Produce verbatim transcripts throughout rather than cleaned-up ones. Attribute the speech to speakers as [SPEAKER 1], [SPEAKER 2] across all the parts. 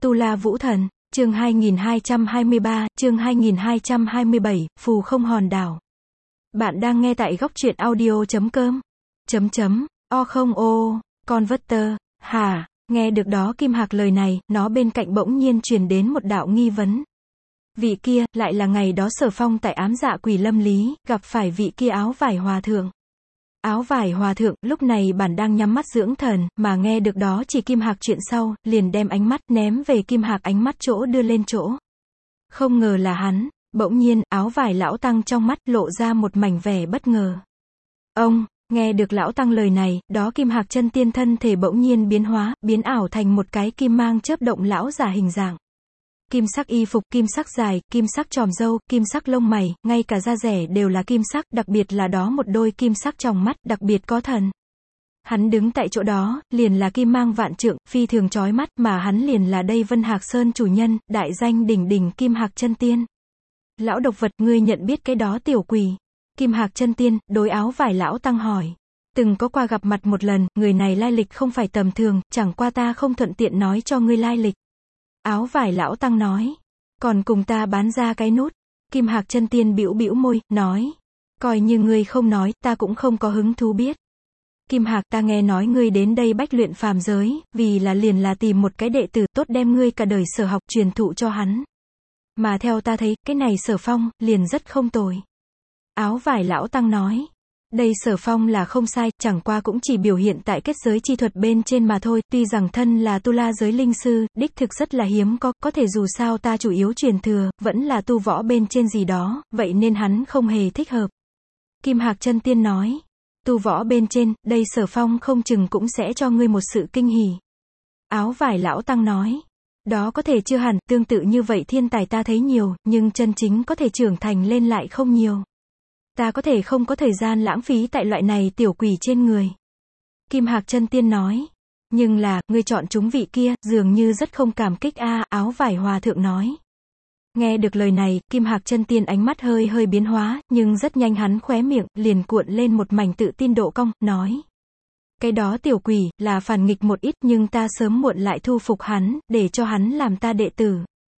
[SPEAKER 1] Tu La Vũ Thần, chương hai nghìn hai trăm hai mươi ba, chương hai nghìn hai trăm hai mươi bảy, phù không hòn đảo. Bạn đang nghe tại góc truyện audio chấm com. Chấm chấm, o không ô, converter, hả, nghe được đó Kim Hạc lời này, nó bên cạnh bỗng nhiên truyền đến một đạo nghi vấn. Vị kia, lại là ngày đó Sở Phong tại ám dạ quỷ lâm lý, gặp phải vị kia áo vải hòa thượng. Áo vải hòa thượng, lúc này bản đang nhắm mắt dưỡng thần, mà nghe được đó chỉ Kim Hạc chuyện sau, liền đem ánh mắt ném về Kim Hạc ánh mắt chỗ đưa lên chỗ. Không ngờ là hắn, bỗng nhiên, áo vải lão tăng trong mắt lộ ra một mảnh vẻ bất ngờ. Ông, nghe được lão tăng lời này, đó Kim Hạc chân tiên thân thể bỗng nhiên biến hóa, biến ảo thành một cái kim mang chớp động lão giả hình dạng. Kim sắc y phục, kim sắc dài, kim sắc tròm râu, kim sắc lông mày, ngay cả da rẻ đều là kim sắc, đặc biệt là đó một đôi kim sắc tròng mắt, đặc biệt có thần. Hắn đứng tại chỗ đó, liền là kim mang vạn trượng, phi thường chói mắt, mà hắn liền là đây Vân Hạc Sơn chủ nhân, đại danh đỉnh đỉnh Kim Hạc chân tiên. Lão độc vật, ngươi nhận biết cái đó tiểu quỷ? Kim Hạc chân tiên, đối áo vải lão tăng hỏi. Từng có qua gặp mặt một lần, người này lai lịch không phải tầm thường, chẳng qua ta không thuận tiện nói cho ngươi lai lịch. Áo vải lão tăng nói. Còn cùng ta bán ra cái nút. Kim Hạc chân tiên bĩu bĩu môi, nói. Coi như ngươi không nói, ta cũng không có hứng thú biết. Kim Hạc, ta nghe nói ngươi đến đây bách luyện phàm giới, vì là liền là tìm một cái đệ tử tốt đem ngươi cả đời sở học truyền thụ cho hắn. Mà theo ta thấy, cái này Sở Phong, liền rất không tồi. Áo vải lão tăng nói. Đây Sở Phong là không sai, chẳng qua cũng chỉ biểu hiện tại kết giới chi thuật bên trên mà thôi, tuy rằng thân là tu la giới linh sư, đích thực rất là hiếm có, có thể dù sao ta chủ yếu truyền thừa, vẫn là tu võ bên trên gì đó, vậy nên hắn không hề thích hợp. Kim Hạc chân tiên nói, tu võ bên trên, đây Sở Phong không chừng cũng sẽ cho ngươi một sự kinh hỉ. Áo vải lão tăng nói, đó có thể chưa hẳn, tương tự như vậy thiên tài ta thấy nhiều, nhưng chân chính có thể trưởng thành lên lại không nhiều. Ta có thể không có thời gian lãng phí tại loại này tiểu quỷ trên người. Kim Hạc chân tiên nói. Nhưng là, ngươi chọn chúng vị kia, dường như rất không cảm kích a. À, áo vải hòa thượng nói. Nghe được lời này, Kim Hạc chân tiên ánh mắt hơi hơi biến hóa, nhưng rất nhanh hắn khóe miệng, liền cuộn lên một mảnh tự tin độ cong, nói. Cái đó tiểu quỷ, là phản nghịch một ít nhưng ta sớm muộn lại thu phục hắn, để cho hắn làm ta đệ tử.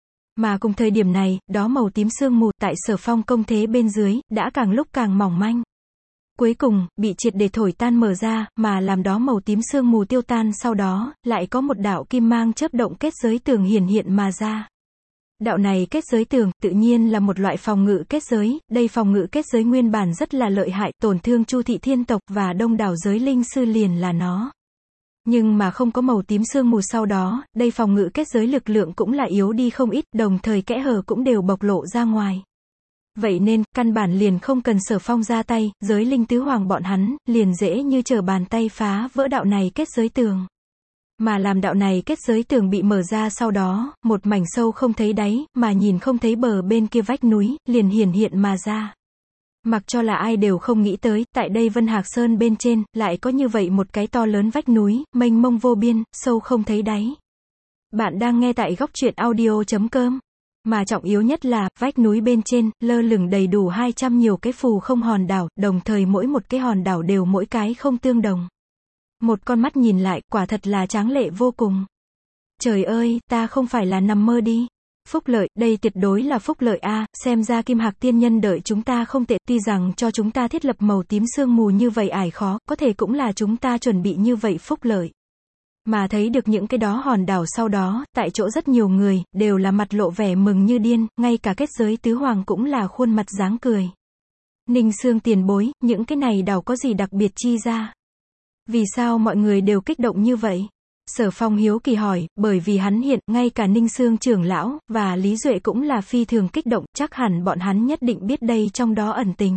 [SPEAKER 1] Mà cùng thời điểm này, đó màu tím sương mù tại Sở Phong công thế bên dưới, đã càng lúc càng mỏng manh. Cuối cùng, bị triệt để thổi tan mở ra, mà làm đó màu tím sương mù tiêu tan sau đó, lại có một đạo kim mang chớp động kết giới tường hiển hiện mà ra. Đạo này kết giới tường, tự nhiên là một loại phòng ngự kết giới, đây phòng ngự kết giới nguyên bản rất là lợi hại, tổn thương Chu thị thiên tộc và đông đảo giới linh sư liền là nó. Nhưng mà không có màu tím sương mù sau đó, đây phòng ngự kết giới lực lượng cũng là yếu đi không ít, đồng thời kẽ hở cũng đều bộc lộ ra ngoài. Vậy nên, căn bản liền không cần Sở Phong ra tay, giới linh tứ hoàng bọn hắn, liền dễ như trở bàn tay phá vỡ đạo này kết giới tường. Mà làm đạo này kết giới tường bị mở ra sau đó, một mảnh sâu không thấy đáy, mà nhìn không thấy bờ bên kia vách núi, liền hiển hiện mà ra. Mặc cho là ai đều không nghĩ tới, tại đây Vân Hạc Sơn bên trên, lại có như vậy một cái to lớn vách núi, mênh mông vô biên, sâu không thấy đáy. Bạn đang nghe tại góc truyện audio chấm com. Mà trọng yếu nhất là, vách núi bên trên, lơ lửng đầy đủ hai trăm nhiều cái phù không hòn đảo, đồng thời mỗi một cái hòn đảo đều mỗi cái không tương đồng. Một con mắt nhìn lại, quả thật là tráng lệ vô cùng. Trời ơi, ta không phải là nằm mơ đi. Phúc lợi, đây tuyệt đối là phúc lợi a, à, xem ra Kim Hạc tiên nhân đợi chúng ta không tệ, tuy rằng cho chúng ta thiết lập màu tím sương mù như vậy ải khó, có thể cũng là chúng ta chuẩn bị như vậy phúc lợi. Mà thấy được những cái đó hòn đảo sau đó, tại chỗ rất nhiều người, đều là mặt lộ vẻ mừng như điên, ngay cả kết giới tứ hoàng cũng là khuôn mặt dáng cười. Ninh Sương tiền bối, những cái này đảo có gì đặc biệt chi ra? Vì sao mọi người đều kích động như vậy? Sở Phong hiếu kỳ hỏi, bởi vì hắn hiện, ngay cả Ninh Sương trưởng lão, và Lý Duệ cũng là phi thường kích động, chắc hẳn bọn hắn nhất định biết đây trong đó ẩn tình.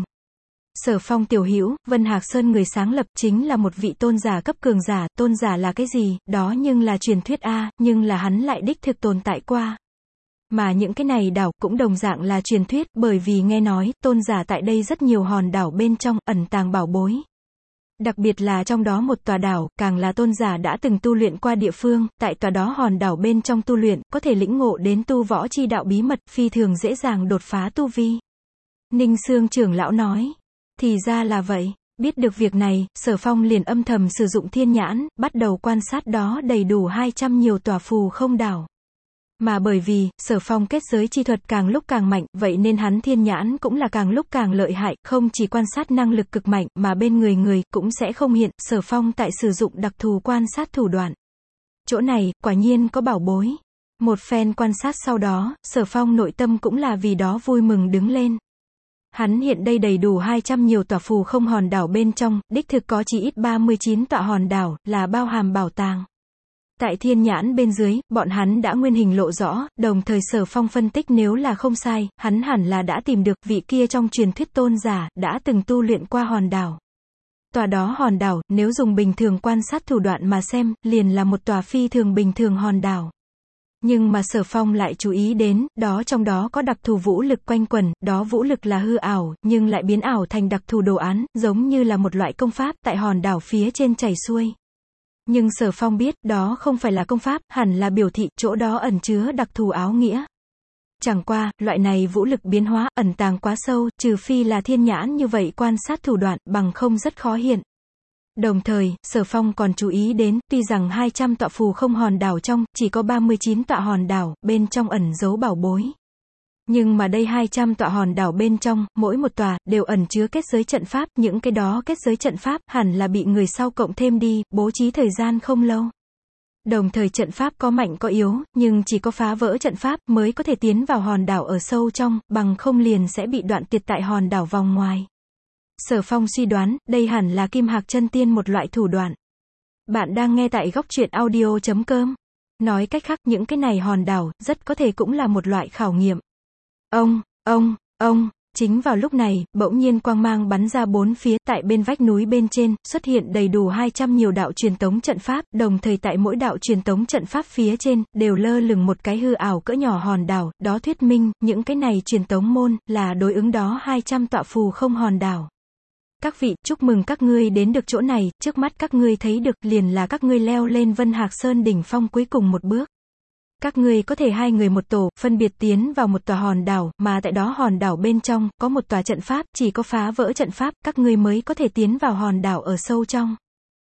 [SPEAKER 1] Sở Phong tiểu hữu, Vân Hạc Sơn người sáng lập chính là một vị tôn giả cấp cường giả, tôn giả là cái gì, đó nhưng là truyền thuyết a, nhưng là hắn lại đích thực tồn tại qua. Mà những cái này đảo, cũng đồng dạng là truyền thuyết, bởi vì nghe nói, tôn giả tại đây rất nhiều hòn đảo bên trong, ẩn tàng bảo bối. Đặc biệt là trong đó một tòa đảo, càng là tôn giả đã từng tu luyện qua địa phương, tại tòa đó hòn đảo bên trong tu luyện, có thể lĩnh ngộ đến tu võ chi đạo bí mật, phi thường dễ dàng đột phá tu vi. Ninh Sương trưởng lão nói, thì ra là vậy, biết được việc này, Sở Phong liền âm thầm sử dụng thiên nhãn, bắt đầu quan sát đó đầy đủ hai trăm nhiều tòa phù không đảo. Mà bởi vì, Sở Phong kết giới chi thuật càng lúc càng mạnh, vậy nên hắn thiên nhãn cũng là càng lúc càng lợi hại, không chỉ quan sát năng lực cực mạnh, mà bên người người, cũng sẽ không hiện, Sở Phong tại sử dụng đặc thù quan sát thủ đoạn. Chỗ này, quả nhiên có bảo bối. Một phen quan sát sau đó, Sở Phong nội tâm cũng là vì đó vui mừng đứng lên. Hắn hiện đây đầy đủ hai trăm nhiều tòa phù không hòn đảo bên trong, đích thực có chỉ ít ba mươi chín tọa hòn đảo, là bao hàm bảo tàng. Tại thiên nhãn bên dưới, bọn hắn đã nguyên hình lộ rõ, đồng thời Sở Phong phân tích nếu là không sai, hắn hẳn là đã tìm được vị kia trong truyền thuyết tôn giả, đã từng tu luyện qua hòn đảo. Tòa đó hòn đảo, nếu dùng bình thường quan sát thủ đoạn mà xem, liền là một tòa phi thường bình thường hòn đảo. Nhưng mà Sở Phong lại chú ý đến, đó trong đó có đặc thù vũ lực quanh quẩn, đó vũ lực là hư ảo, nhưng lại biến ảo thành đặc thù đồ án, giống như là một loại công pháp, tại hòn đảo phía trên chảy xuôi. Nhưng Sở Phong biết, đó không phải là công pháp, hẳn là biểu thị, chỗ đó ẩn chứa đặc thù áo nghĩa. Chẳng qua, loại này vũ lực biến hóa, ẩn tàng quá sâu, trừ phi là thiên nhãn như vậy quan sát thủ đoạn, bằng không rất khó hiện. Đồng thời, Sở Phong còn chú ý đến, tuy rằng hai trăm tọa phù không hòn đảo trong, chỉ có ba mươi chín tọa hòn đảo, bên trong ẩn giấu bảo bối. Nhưng mà đây hai trăm tọa hòn đảo bên trong, mỗi một tòa, đều ẩn chứa kết giới trận pháp, những cái đó kết giới trận pháp, hẳn là bị người sau cộng thêm đi, bố trí thời gian không lâu. Đồng thời trận pháp có mạnh có yếu, nhưng chỉ có phá vỡ trận pháp, mới có thể tiến vào hòn đảo ở sâu trong, bằng không liền sẽ bị đoạn tuyệt tại hòn đảo vòng ngoài. Sở Phong suy đoán, đây hẳn là Kim Hạc Chân Tiên một loại thủ đoạn. Bạn đang nghe tại góc truyện audio chấm com. Nói cách khác, những cái này hòn đảo, rất có thể cũng là một loại khảo nghiệm. Ông, ông, ông, chính vào lúc này, bỗng nhiên quang mang bắn ra bốn phía, tại bên vách núi bên trên, xuất hiện đầy đủ hai trăm nhiều đạo truyền tống trận pháp, đồng thời tại mỗi đạo truyền tống trận pháp phía trên, đều lơ lửng một cái hư ảo cỡ nhỏ hòn đảo, đó thuyết minh, những cái này truyền tống môn, là đối ứng đó hai trăm tọa phù không hòn đảo. Các vị, chúc mừng các ngươi đến được chỗ này, trước mắt các ngươi thấy được, liền là các ngươi leo lên Vân Hạc Sơn đỉnh phong cuối cùng một bước. Các ngươi có thể hai người một tổ, phân biệt tiến vào một tòa hòn đảo, mà tại đó hòn đảo bên trong, có một tòa trận pháp, chỉ có phá vỡ trận pháp, các ngươi mới có thể tiến vào hòn đảo ở sâu trong.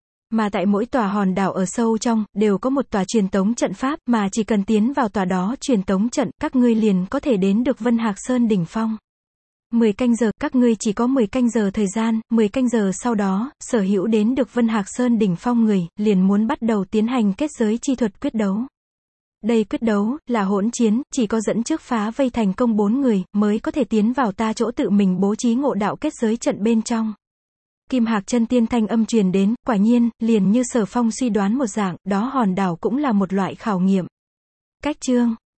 [SPEAKER 1] Mà tại mỗi tòa hòn đảo ở sâu trong, đều có một tòa truyền tống trận pháp, mà chỉ cần tiến vào tòa đó truyền tống trận, các ngươi liền có thể đến được Vân Hạc Sơn đỉnh phong. mười canh giờ, các ngươi chỉ có mười canh giờ thời gian, mười canh giờ sau đó, sở hữu đến được Vân Hạc Sơn đỉnh phong người, liền muốn bắt đầu tiến hành kết giới chi thuật quyết đấu. Đây quyết đấu, là hỗn chiến, chỉ có dẫn trước phá vây thành công bốn người, mới có thể tiến vào ta chỗ tự mình bố trí ngộ đạo kết giới trận bên trong. Kim Hạc Chân Tiên thanh âm truyền đến, quả nhiên, liền như Sở Phong suy đoán một dạng, đó hòn đảo cũng là một loại khảo nghiệm. Cách chương